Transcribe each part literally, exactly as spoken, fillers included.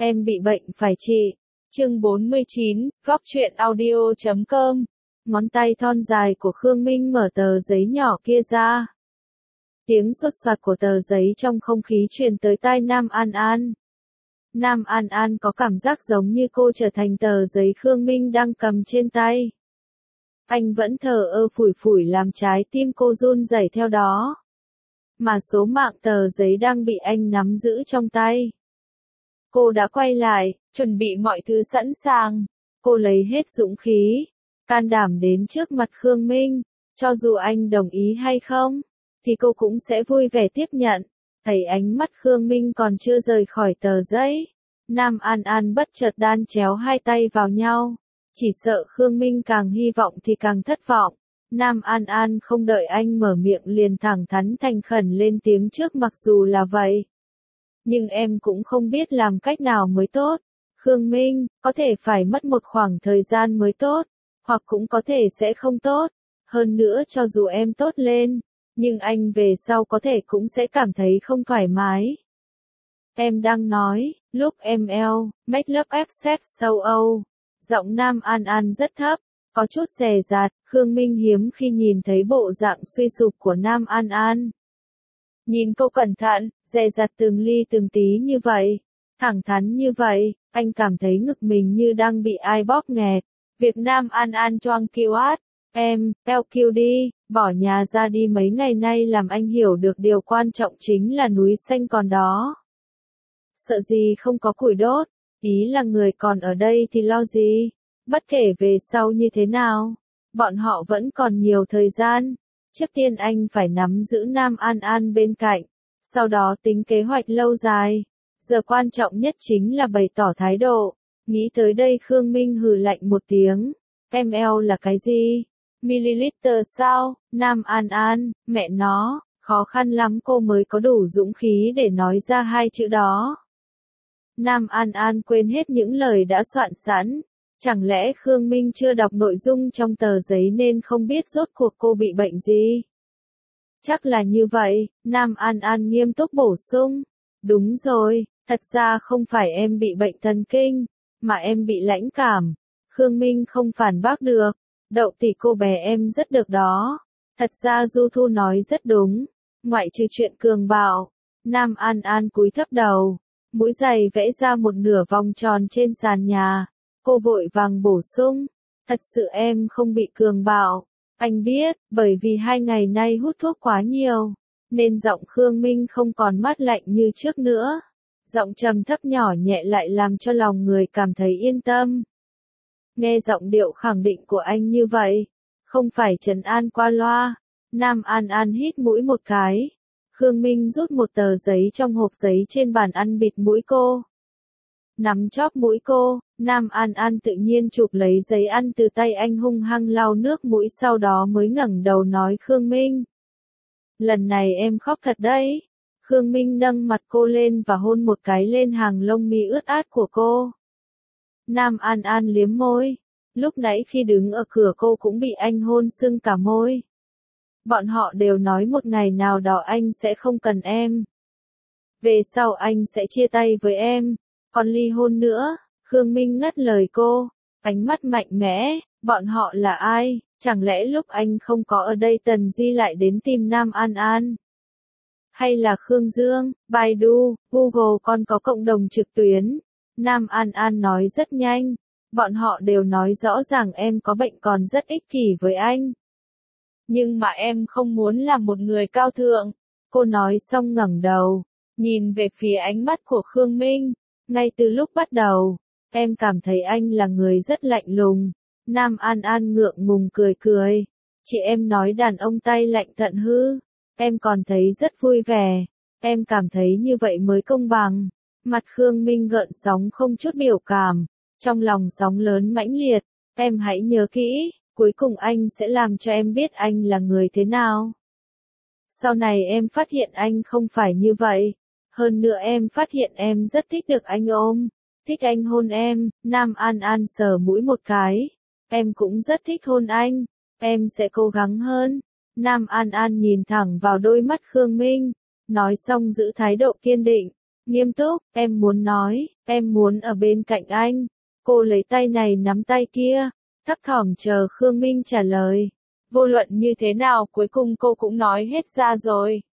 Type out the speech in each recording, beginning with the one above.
Em bị bệnh phải trị. Chương bốn mươi chín, góc truyện audio chấm com. Ngón tay thon dài của Khương Minh mở tờ giấy nhỏ kia ra. Tiếng xốt xoạt của tờ giấy trong không khí truyền tới tai Nam An An. Nam An An có cảm giác giống như cô trở thành tờ giấy Khương Minh đang cầm trên tay. Anh vẫn thờ ơ phủi phủi làm trái tim cô run rẩy theo đó. Mà số mạng tờ giấy đang bị anh nắm giữ trong tay. Cô đã quay lại, chuẩn bị mọi thứ sẵn sàng. Cô lấy hết dũng khí, can đảm đến trước mặt Khương Minh. Cho dù anh đồng ý hay không, thì cô cũng sẽ vui vẻ tiếp nhận. Thấy ánh mắt Khương Minh còn chưa rời khỏi tờ giấy. Nam An An bất chợt đan chéo hai tay vào nhau. Chỉ sợ Khương Minh càng hy vọng thì càng thất vọng. Nam An An không đợi anh mở miệng liền thẳng thắn thành khẩn lên tiếng trước, mặc dù là vậy. Nhưng em cũng không biết làm cách nào mới tốt. Khương Minh, có thể phải mất một khoảng thời gian mới tốt, hoặc cũng có thể sẽ không tốt. Hơn nữa cho dù em tốt lên, nhưng anh về sau có thể cũng sẽ cảm thấy không thoải mái. Em đang nói, lúc em eo, make love ép sex châu Âu. Giọng Nam An An rất thấp, có chút dè dặt. Khương Minh hiếm khi nhìn thấy bộ dạng suy sụp của Nam An An. Nhìn cô cẩn thận, dè dặt từng ly từng tí như vậy, thẳng thắn như vậy, anh cảm thấy ngực mình như đang bị ai bóp nghẹt. Việc Nam An An choang kêu át, em, eo kêu đi, bỏ nhà ra đi mấy ngày nay làm anh hiểu được điều quan trọng chính là núi xanh còn đó. Sợ gì không có củi đốt, ý là người còn ở đây thì lo gì, bất kể về sau như thế nào, bọn họ vẫn còn nhiều thời gian. Trước tiên anh phải nắm giữ Nam An An bên cạnh, sau đó tính kế hoạch lâu dài. Giờ quan trọng nhất chính là bày tỏ thái độ. Nghĩ tới đây Khương Minh hừ lạnh một tiếng. em lờ là cái gì? Milliliter sao? Nam An An, mẹ nó, khó khăn lắm cô mới có đủ dũng khí để nói ra hai chữ đó. Nam An An quên hết những lời đã soạn sẵn. Chẳng lẽ Khương Minh chưa đọc nội dung trong tờ giấy nên không biết rốt cuộc cô bị bệnh gì? Chắc là như vậy, Nam An An nghiêm túc bổ sung. Đúng rồi, thật ra không phải em bị bệnh thần kinh, mà em bị lãnh cảm. Khương Minh không phản bác được. Đậu tỷ cô bé em rất được đó. Thật ra Du Thu nói rất đúng. Ngoại trừ chuyện cường bạo. Nam An An cúi thấp đầu. Mũi giày vẽ ra một nửa vòng tròn trên sàn nhà. Cô vội vàng bổ sung. Thật sự em không bị cường bạo. Anh biết, bởi vì hai ngày nay hút thuốc quá nhiều, nên giọng Khương Minh không còn mát lạnh như trước nữa. Giọng trầm thấp nhỏ nhẹ lại làm cho lòng người cảm thấy yên tâm. Nghe giọng điệu khẳng định của anh như vậy, không phải trấn an qua loa. Nam An An hít mũi một cái. Khương Minh rút một tờ giấy trong hộp giấy trên bàn ăn bịt mũi cô. Nắm chóp mũi cô, Nam An An tự nhiên chụp lấy giấy ăn từ tay anh hung hăng lau nước mũi, sau đó mới ngẩng đầu nói Khương Minh. Lần này em khóc thật đấy. Khương Minh nâng mặt cô lên và hôn một cái lên hàng lông mi ướt át của cô. Nam An An liếm môi. Lúc nãy khi đứng ở cửa cô cũng bị anh hôn sưng cả môi. Bọn họ đều nói một ngày nào đó anh sẽ không cần em. Về sau anh sẽ chia tay với em. Còn ly hôn nữa. Khương Minh ngắt lời cô. Ánh mắt mạnh mẽ. Bọn họ là ai? Chẳng lẽ lúc anh không có ở đây Tần Di lại đến tìm Nam An An? Hay là Khương Dương, Baidu, Google còn có cộng đồng trực tuyến? Nam An An nói rất nhanh. Bọn họ đều nói rõ ràng em có bệnh còn rất ích kỷ với anh. Nhưng mà em không muốn làm một người cao thượng. Cô nói xong ngẩng đầu, nhìn về phía ánh mắt của Khương Minh. Ngay từ lúc bắt đầu, em cảm thấy anh là người rất lạnh lùng. Nam An An ngượng ngùng cười cười. Chị em nói đàn ông tay lạnh thận hư. Em còn thấy rất vui vẻ. Em cảm thấy như vậy mới công bằng. Mặt Khương Minh gợn sóng không chút biểu cảm. Trong lòng sóng lớn mãnh liệt. Em hãy nhớ kỹ, cuối cùng anh sẽ làm cho em biết anh là người thế nào. Sau này em phát hiện anh không phải như vậy. Hơn nữa em phát hiện em rất thích được anh ôm. Thích anh hôn em. Nam An An sờ mũi một cái. Em cũng rất thích hôn anh. Em sẽ cố gắng hơn. Nam An An nhìn thẳng vào đôi mắt Khương Minh. Nói xong giữ thái độ kiên định. Nghiêm túc, em muốn nói, em muốn ở bên cạnh anh. Cô lấy tay này nắm tay kia, thấp thỏm chờ Khương Minh trả lời. Vô luận như thế nào cuối cùng cô cũng nói hết ra rồi.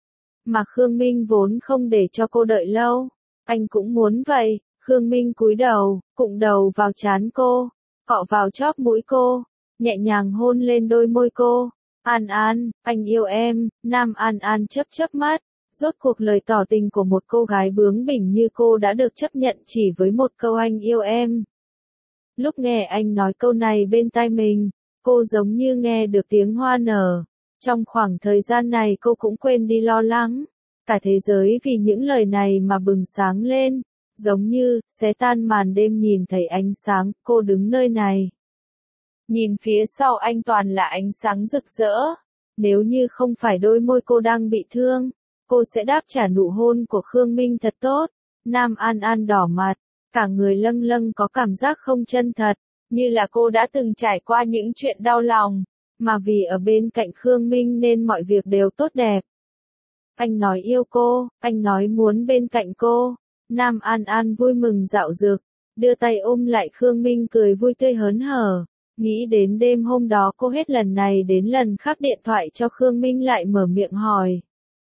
Mà Khương Minh vốn không để cho cô đợi lâu. Anh cũng muốn vậy. Khương Minh cúi đầu, cụng đầu vào trán cô, cọ vào chóp mũi cô, nhẹ nhàng hôn lên đôi môi cô. An An, anh yêu em. Nam An An chớp chớp mắt. Rốt cuộc lời tỏ tình của một cô gái bướng bỉnh như cô đã được chấp nhận chỉ với một câu anh yêu em. Lúc nghe anh nói câu này bên tai mình, cô giống như nghe được tiếng hoa nở. Trong khoảng thời gian này cô cũng quên đi lo lắng. Cả thế giới vì những lời này mà bừng sáng lên. Giống như, xé tan màn đêm nhìn thấy ánh sáng, cô đứng nơi này. Nhìn phía sau anh toàn là ánh sáng rực rỡ. Nếu như không phải đôi môi cô đang bị thương, cô sẽ đáp trả nụ hôn của Khương Minh thật tốt. Nam An An đỏ mặt, cả người lâng lâng có cảm giác không chân thật, như là cô đã từng trải qua những chuyện đau lòng, mà vì ở bên cạnh Khương Minh nên mọi việc đều tốt đẹp. Anh nói yêu cô, anh nói muốn bên cạnh cô. Nam An An vui mừng dạo dực, đưa tay ôm lại Khương Minh cười vui tươi hớn hở. Nghĩ đến đêm hôm đó cô hết lần này đến lần khác điện thoại cho Khương Minh lại mở miệng hỏi.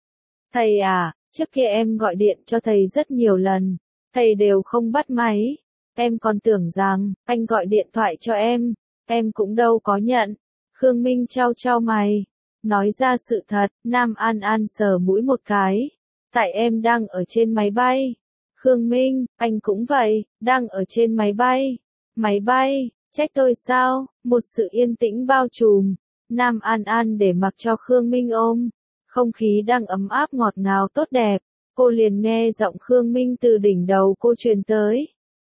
Thầy à, trước kia em gọi điện cho thầy rất nhiều lần, thầy đều không bắt máy. Em còn tưởng rằng, anh gọi điện thoại cho em, em cũng đâu có nhận. Khương Minh trao trao mày, nói ra sự thật. Nam An An sờ mũi một cái. Tại em đang ở trên máy bay. Khương Minh, anh cũng vậy, đang ở trên máy bay. Máy bay, trách tôi sao? Một sự yên tĩnh bao trùm. Nam An An để mặc cho Khương Minh ôm. Không khí đang ấm áp ngọt ngào tốt đẹp. Cô liền nghe giọng Khương Minh từ đỉnh đầu cô truyền tới.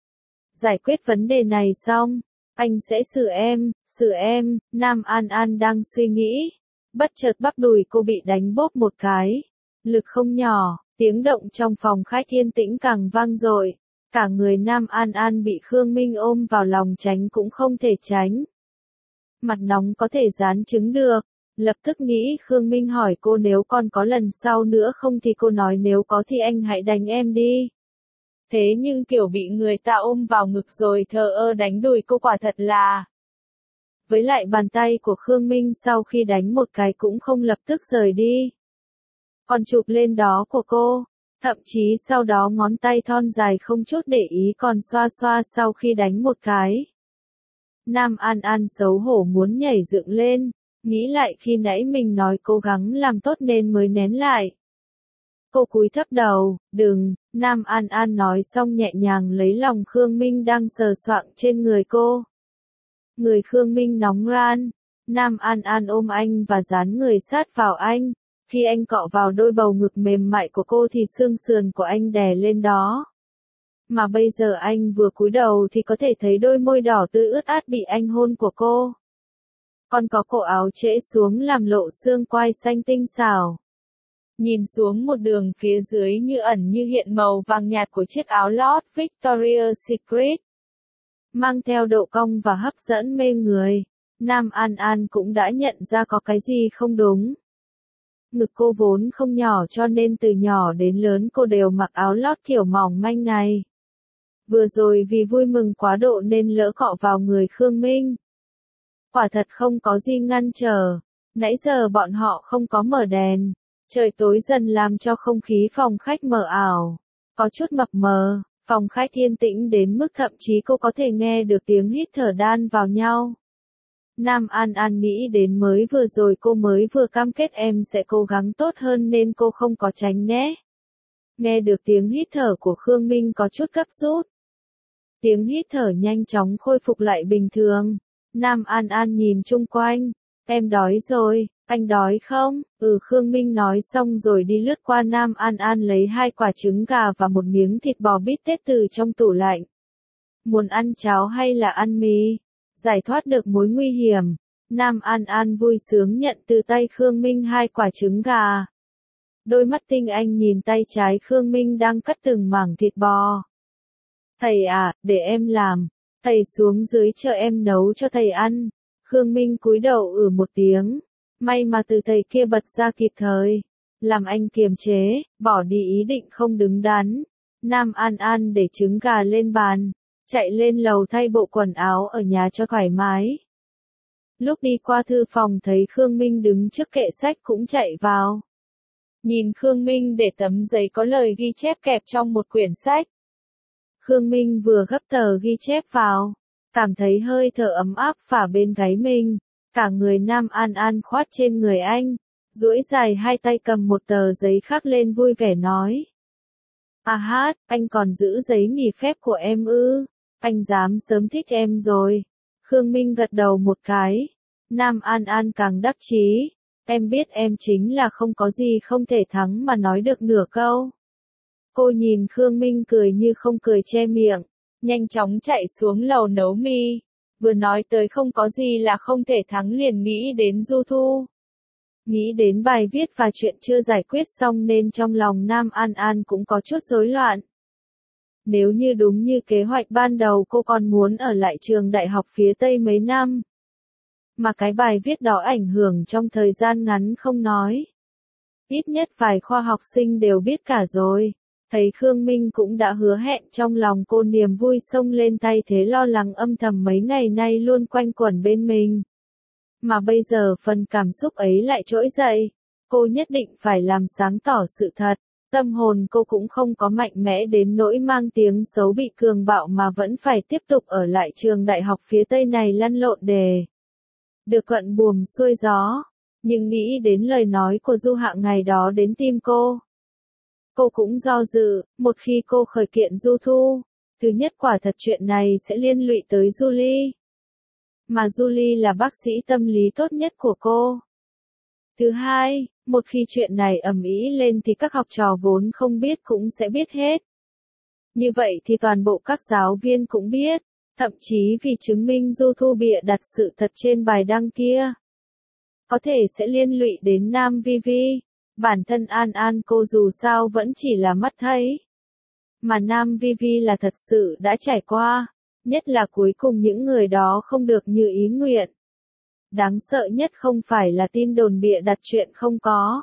Giải quyết vấn đề này xong, anh sẽ xử em, xử em. Nam An An đang suy nghĩ. Bất chợt bắp đùi cô bị đánh bóp một cái. Lực không nhỏ, tiếng động trong phòng khách yên tĩnh càng vang dội. Cả người Nam An An bị Khương Minh ôm vào lòng tránh cũng không thể tránh. Mặt nóng có thể dán trứng được. Lập tức nghĩ Khương Minh hỏi cô nếu còn có lần sau nữa không thì cô nói nếu có thì anh hãy đánh em đi. Thế nhưng kiểu bị người ta ôm vào ngực rồi thờ ơ đánh đùi cô quả thật là. Với lại bàn tay của Khương Minh sau khi đánh một cái cũng không lập tức rời đi. Còn chụp lên đó của cô. Thậm chí sau đó ngón tay thon dài không chút để ý còn xoa xoa sau khi đánh một cái. Nam An An xấu hổ muốn nhảy dựng lên. Nghĩ lại khi nãy mình nói cố gắng làm tốt nên mới nén lại. Cô cúi thấp đầu, đừng. Nam An An nói xong nhẹ nhàng lấy lòng Khương Minh đang sờ soạng trên người cô. Người Khương Minh nóng ran. Nam An An ôm anh và dán người sát vào anh. Khi anh cọ vào đôi bầu ngực mềm mại của cô thì xương sườn của anh đè lên đó. Mà bây giờ anh vừa cúi đầu thì có thể thấy đôi môi đỏ tươi ướt át bị anh hôn của cô. Còn có cổ áo trễ xuống làm lộ xương quai xanh tinh xảo. Nhìn xuống một đường phía dưới như ẩn như hiện màu vàng nhạt của chiếc áo lót Victoria's Secret. Mang theo độ cong và hấp dẫn mê người. Nam An An cũng đã nhận ra có cái gì không đúng. Ngực cô vốn không nhỏ cho nên từ nhỏ đến lớn cô đều mặc áo lót kiểu mỏng manh này. Vừa rồi vì vui mừng quá độ nên lỡ cọ vào người Khương Minh. Quả thật không có gì ngăn trở. Nãy giờ bọn họ không có mở đèn. Trời tối dần làm cho không khí phòng khách mờ ảo. Có chút mập mờ. Phòng khách yên tĩnh đến mức thậm chí cô có thể nghe được tiếng hít thở đan vào nhau. Nam An An nghĩ đến mới vừa rồi cô mới vừa cam kết em sẽ cố gắng tốt hơn nên cô không có tránh né. Nghe được tiếng hít thở của Khương Minh có chút gấp rút. Tiếng hít thở nhanh chóng khôi phục lại bình thường. Nam An An nhìn chung quanh. Em đói rồi, anh đói không? Ừ Khương Minh nói xong rồi đi lướt qua Nam An An lấy hai quả trứng gà và một miếng thịt bò bít tết từ trong tủ lạnh. Muốn ăn cháo hay là ăn mì? Giải thoát được mối nguy hiểm. Nam An An vui sướng nhận từ tay Khương Minh hai quả trứng gà. Đôi mắt tinh anh nhìn tay trái Khương Minh đang cắt từng mảng thịt bò. Thầy à, để em làm. Thầy xuống dưới chờ em nấu cho thầy ăn. Khương Minh cúi đầu ử một tiếng. May mà từ thầy kia bật ra kịp thời. làm anh kiềm chế, bỏ đi ý định không đứng đắn. Nam An An để trứng gà lên bàn, chạy lên lầu thay bộ quần áo ở nhà cho thoải mái. Lúc đi qua thư phòng thấy Khương Minh đứng trước kệ sách cũng chạy vào. Nhìn Khương Minh để tấm giấy có lời ghi chép kẹp trong một quyển sách. Khương Minh vừa gấp tờ ghi chép vào, cảm thấy hơi thở ấm áp phả bên gáy mình, cả người Nam An An khoát trên người anh, duỗi dài hai tay cầm một tờ giấy khắc lên vui vẻ nói. À hát, anh còn giữ giấy nghỉ phép của em ư, anh dám sớm thích em rồi. Khương Minh gật đầu một cái, Nam An An càng đắc chí, em biết em chính là không có gì không thể thắng mà nói được nửa câu. Cô nhìn Khương Minh cười như không cười che miệng, nhanh chóng chạy xuống lầu nấu mì, vừa nói tới không có gì là không thể thắng liền nghĩ đến Du Thu. Nghĩ đến bài viết và chuyện chưa giải quyết xong nên trong lòng Nam An An cũng có chút rối loạn. Nếu như đúng như kế hoạch ban đầu cô còn muốn ở lại trường đại học phía Tây mấy năm. Mà cái bài viết đó ảnh hưởng trong thời gian ngắn không nói. Ít nhất vài khoa học sinh đều biết cả rồi. Thấy Khương Minh cũng đã hứa hẹn trong lòng cô niềm vui xông lên thay thế lo lắng âm thầm mấy ngày nay luôn quanh quẩn bên mình. Mà bây giờ phần cảm xúc ấy lại trỗi dậy. Cô nhất định phải làm sáng tỏ sự thật. Tâm hồn cô cũng không có mạnh mẽ đến nỗi mang tiếng xấu bị cường bạo mà vẫn phải tiếp tục ở lại trường đại học phía Tây này lăn lộn đề. Được thuận buồm xuôi gió. Nhưng nghĩ đến lời nói của Du Hạ ngày đó đến tim cô. Cô cũng do dự, một khi cô khởi kiện Du Thu, thứ nhất quả thật chuyện này sẽ liên lụy tới Julie. Mà Julie là bác sĩ tâm lý tốt nhất của cô. Thứ hai, một khi chuyện này ầm ĩ lên thì các học trò vốn không biết cũng sẽ biết hết. Như vậy thì toàn bộ các giáo viên cũng biết, thậm chí vì chứng minh Du Thu bịa đặt sự thật trên bài đăng kia. Có thể sẽ liên lụy đến Nam Vi Vi. Bản thân An An cô dù sao vẫn chỉ là mắt thấy. Mà Nam Vi Vi là thật sự đã trải qua, nhất là cuối cùng những người đó không được như ý nguyện. Đáng sợ nhất không phải là tin đồn bịa đặt chuyện không có,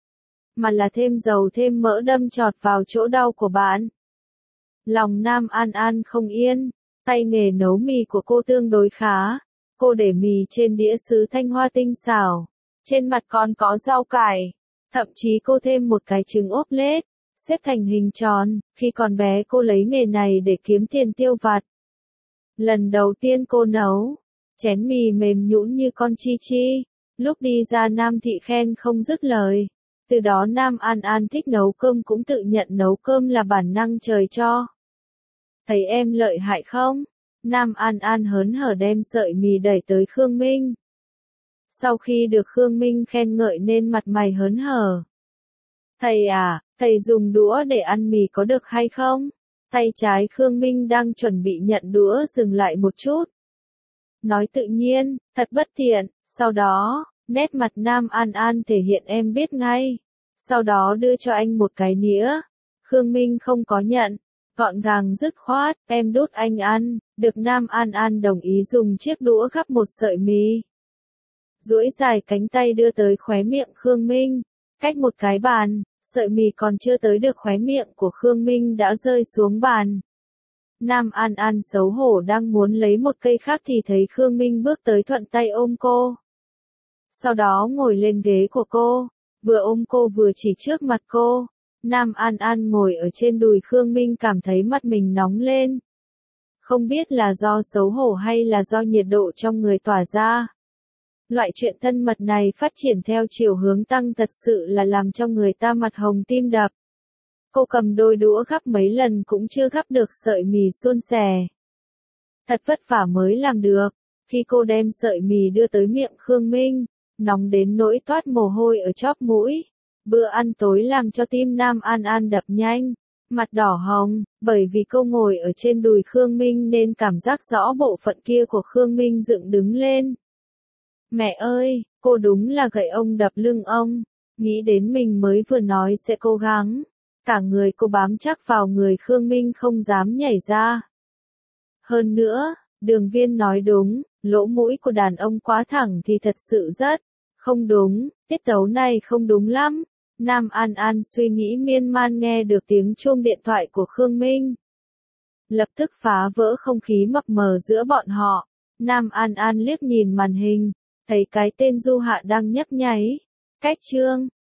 mà là thêm dầu thêm mỡ đâm chọt vào chỗ đau của bạn. Lòng Nam An An không yên, tay nghề nấu mì của cô tương đối khá. Cô để mì trên đĩa sứ thanh hoa tinh xảo, trên mặt còn có rau cải. Thậm chí cô thêm một cái trứng ốp lết, xếp thành hình tròn, khi còn bé cô lấy nghề này để kiếm tiền tiêu vặt. Lần đầu tiên cô nấu, chén mì mềm nhũn như con chi chi, lúc đi ra Nam Thị khen không dứt lời. Từ đó Nam An An thích nấu cơm cũng tự nhận nấu cơm là bản năng trời cho. Thấy em lợi hại không? Nam An An hớn hở đem sợi mì đẩy tới Khương Minh. Sau khi được Khương Minh khen ngợi nên mặt mày hớn hở. Thầy à, thầy dùng đũa để ăn mì có được hay không? Tay trái Khương Minh đang chuẩn bị nhận đũa dừng lại một chút. Nói tự nhiên, thật bất tiện, sau đó, nét mặt Nam An An thể hiện em biết ngay. Sau đó đưa cho anh một cái nĩa. Khương Minh không có nhận, gọn gàng dứt khoát, em đút anh ăn, được Nam An An đồng ý dùng chiếc đũa gắp một sợi mì. Duỗi dài cánh tay đưa tới khóe miệng Khương Minh, cách một cái bàn, sợi mì còn chưa tới được khóe miệng của Khương Minh đã rơi xuống bàn. Nam An An xấu hổ đang muốn lấy một cây khác thì thấy Khương Minh bước tới thuận tay ôm cô. Sau đó ngồi lên ghế của cô, vừa ôm cô vừa chỉ trước mặt cô. Nam An An ngồi ở trên đùi Khương Minh cảm thấy mặt mình nóng lên. Không biết là do xấu hổ hay là do nhiệt độ trong người tỏa ra. Loại chuyện thân mật này phát triển theo chiều hướng tăng thật sự là làm cho người ta mặt hồng tim đập. Cô cầm đôi đũa gắp mấy lần cũng chưa gắp được sợi mì suôn sẻ. Thật vất vả mới làm được. Khi cô đem sợi mì đưa tới miệng Khương Minh, nóng đến nỗi toát mồ hôi ở chóp mũi. Bữa ăn tối làm cho tim Nam An An đập nhanh, mặt đỏ hồng, bởi vì cô ngồi ở trên đùi Khương Minh nên cảm giác rõ bộ phận kia của Khương Minh dựng đứng lên. Mẹ ơi, cô đúng là gậy ông đập lưng ông, nghĩ đến mình mới vừa nói sẽ cố gắng. Cả người cô bám chắc vào người Khương Minh không dám nhảy ra. Hơn nữa, Đường Viên nói đúng, lỗ mũi của đàn ông quá thẳng thì thật sự rất không đúng, tiết tấu này không đúng lắm. Nam An An suy nghĩ miên man nghe được tiếng chuông điện thoại của Khương Minh. Lập tức phá vỡ không khí mập mờ giữa bọn họ. Nam An An liếc nhìn màn hình, thấy cái tên Du Hạ đang nhấp nháy. Cách chương